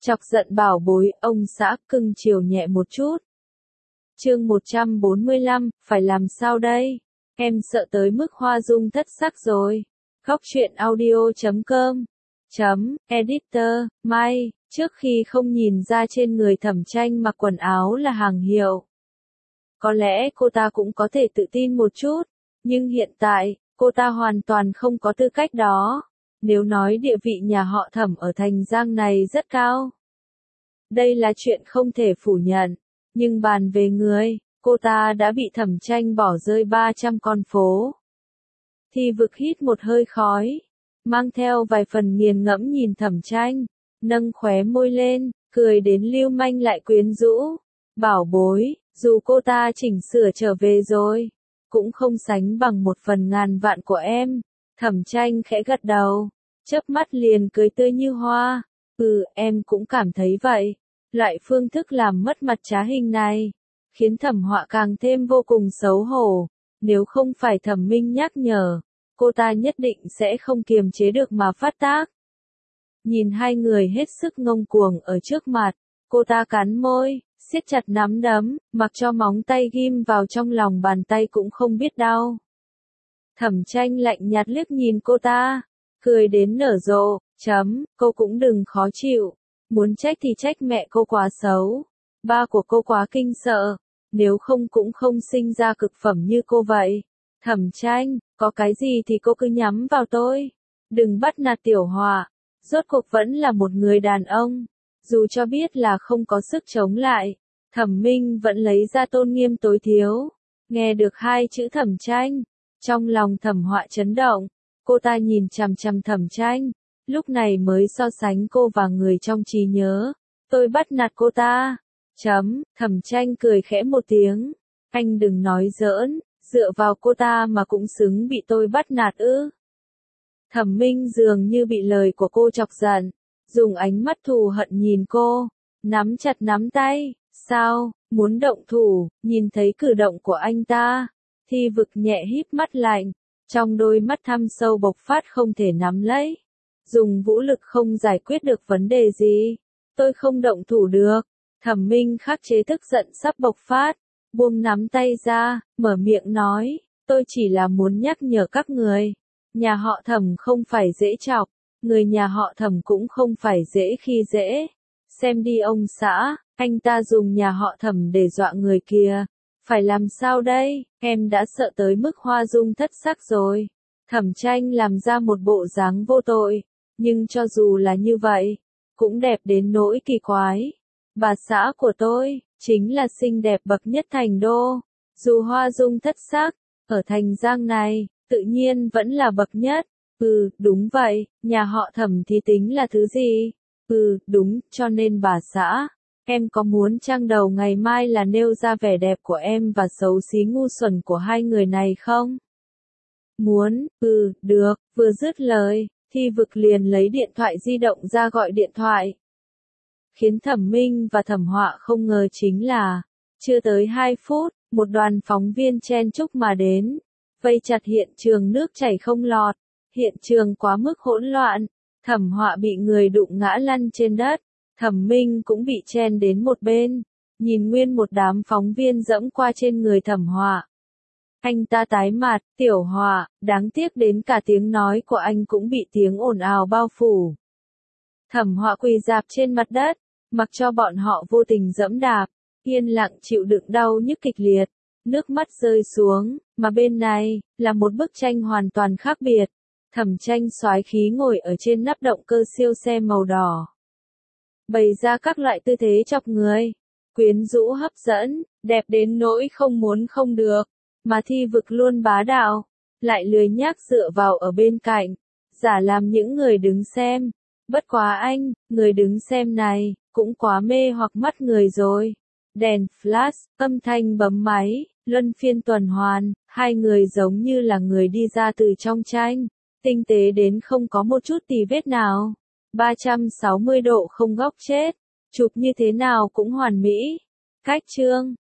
Chọc giận bảo bối, ông xã cưng chiều nhẹ một chút. Chương 145, phải làm sao đây? Em sợ tới mức hoa dung thất sắc rồi. Góc truyện audio.com Editor, May, trước khi không nhìn ra trên người Thẩm Tranh mặc quần áo là hàng hiệu. Có lẽ cô ta cũng có thể tự tin một chút, nhưng hiện tại, cô ta hoàn toàn không có tư cách đó. Nếu nói địa vị nhà họ Thẩm ở Thành Giang này rất cao, đây là chuyện không thể phủ nhận. Nhưng bàn về người, cô ta đã bị Thẩm Tranh bỏ rơi 300 con phố. Thi Vực hít một hơi khói, mang theo vài phần nghiền ngẫm nhìn Thẩm Tranh, nâng khóe môi lên, cười đến lưu manh lại quyến rũ. Bảo bối, dù cô ta chỉnh sửa trở về rồi, cũng không sánh bằng một phần ngàn vạn của em. Thẩm Tranh khẽ gật đầu, chớp mắt liền cười tươi như hoa. Em cũng cảm thấy vậy. Loại phương thức làm mất mặt trá hình này, khiến Thẩm Họa càng thêm vô cùng xấu hổ. Nếu không phải Thẩm Minh nhắc nhở, cô ta nhất định sẽ không kiềm chế được mà phát tác. Nhìn hai người hết sức ngông cuồng ở trước mặt, cô ta cắn môi, siết chặt nắm đấm, mặc cho móng tay ghim vào trong lòng bàn tay cũng không biết đau. Thẩm Tranh lạnh nhạt liếc nhìn cô ta, cười đến nở rộ, cô cũng đừng khó chịu. Muốn trách thì trách mẹ cô quá xấu, ba của cô quá kinh sợ, nếu không cũng không sinh ra cực phẩm như cô vậy. Thẩm Tranh, có cái gì thì cô cứ nhắm vào tôi, đừng bắt nạt Tiểu Họa, rốt cuộc vẫn là một người đàn ông. Dù cho biết là không có sức chống lại, Thẩm Minh vẫn lấy ra tôn nghiêm tối thiểu. Nghe được hai chữ Thẩm Tranh, trong lòng Thẩm Họa chấn động, cô ta nhìn chằm chằm Thẩm Tranh. Lúc này mới so sánh cô và người trong trí nhớ. Tôi bắt nạt cô ta. Thẩm Tranh cười khẽ một tiếng. Anh đừng nói giỡn, dựa vào cô ta mà cũng xứng bị tôi bắt nạt ư? Thẩm Minh dường như bị lời của cô chọc giận, dùng ánh mắt thù hận nhìn cô, nắm chặt nắm tay. Sao, muốn động thủ? Nhìn thấy cử động của anh ta, Thi Vực nhẹ híp mắt lạnh, trong đôi mắt thâm sâu bộc phát không thể nắm lấy. Dùng vũ lực không giải quyết được vấn đề gì. Tôi không động thủ được. Thẩm Minh khắc chế tức giận sắp bộc phát, buông nắm tay ra, mở miệng nói, tôi chỉ là muốn nhắc nhở các người. Nhà họ Thẩm không phải dễ chọc, người nhà họ Thẩm cũng không phải dễ khi dễ. Xem đi ông xã, anh ta dùng nhà họ Thẩm để dọa người kia. Phải làm sao đây, em đã sợ tới mức hoa dung thất sắc rồi. Thẩm Tranh làm ra một bộ dáng vô tội. Nhưng cho dù là như vậy, cũng đẹp đến nỗi kỳ quái. Bà xã của tôi, chính là xinh đẹp bậc nhất thành đô. Dù hoa dung thất sắc, ở Thành Giang này, tự nhiên vẫn là bậc nhất. Đúng vậy, nhà họ Thẩm thì tính là thứ gì? Đúng, cho nên bà xã, em có muốn trang đầu ngày mai là nêu ra vẻ đẹp của em và xấu xí ngu xuẩn của hai người này không? Muốn, được, vừa dứt lời. Thi Vực liền lấy điện thoại di động ra gọi điện thoại. Khiến Thẩm Minh và Thẩm Họa không ngờ chính là, chưa tới 2 phút, một đoàn phóng viên chen chúc mà đến, vây chặt hiện trường nước chảy không lọt, hiện trường quá mức hỗn loạn, Thẩm Họa bị người đụng ngã lăn trên đất, Thẩm Minh cũng bị chen đến một bên, nhìn nguyên một đám phóng viên dẫm qua trên người Thẩm Họa. Anh ta tái mặt, Tiểu Họa, đáng tiếc đến cả tiếng nói của anh cũng bị tiếng ồn ào bao phủ. Thẩm Họa quỳ rạp trên mặt đất, mặc cho bọn họ vô tình dẫm đạp, yên lặng chịu đựng đau nhức kịch liệt, nước mắt rơi xuống, mà bên này, là một bức tranh hoàn toàn khác biệt. Thẩm Tranh soái khí ngồi ở trên nắp động cơ siêu xe màu đỏ, bày ra các loại tư thế chọc người, quyến rũ hấp dẫn, đẹp đến nỗi không muốn không được. Mà Thi Vực luôn bá đạo, lại lười nhác dựa vào ở bên cạnh, giả làm những người đứng xem. Bất quá anh, người đứng xem này, cũng quá mê hoặc mắt người rồi. Đèn flash, âm thanh bấm máy, luân phiên tuần hoàn, hai người giống như là người đi ra từ trong tranh, tinh tế đến không có một chút tì vết nào. 360 độ không góc chết, chụp như thế nào cũng hoàn mỹ. Cách chương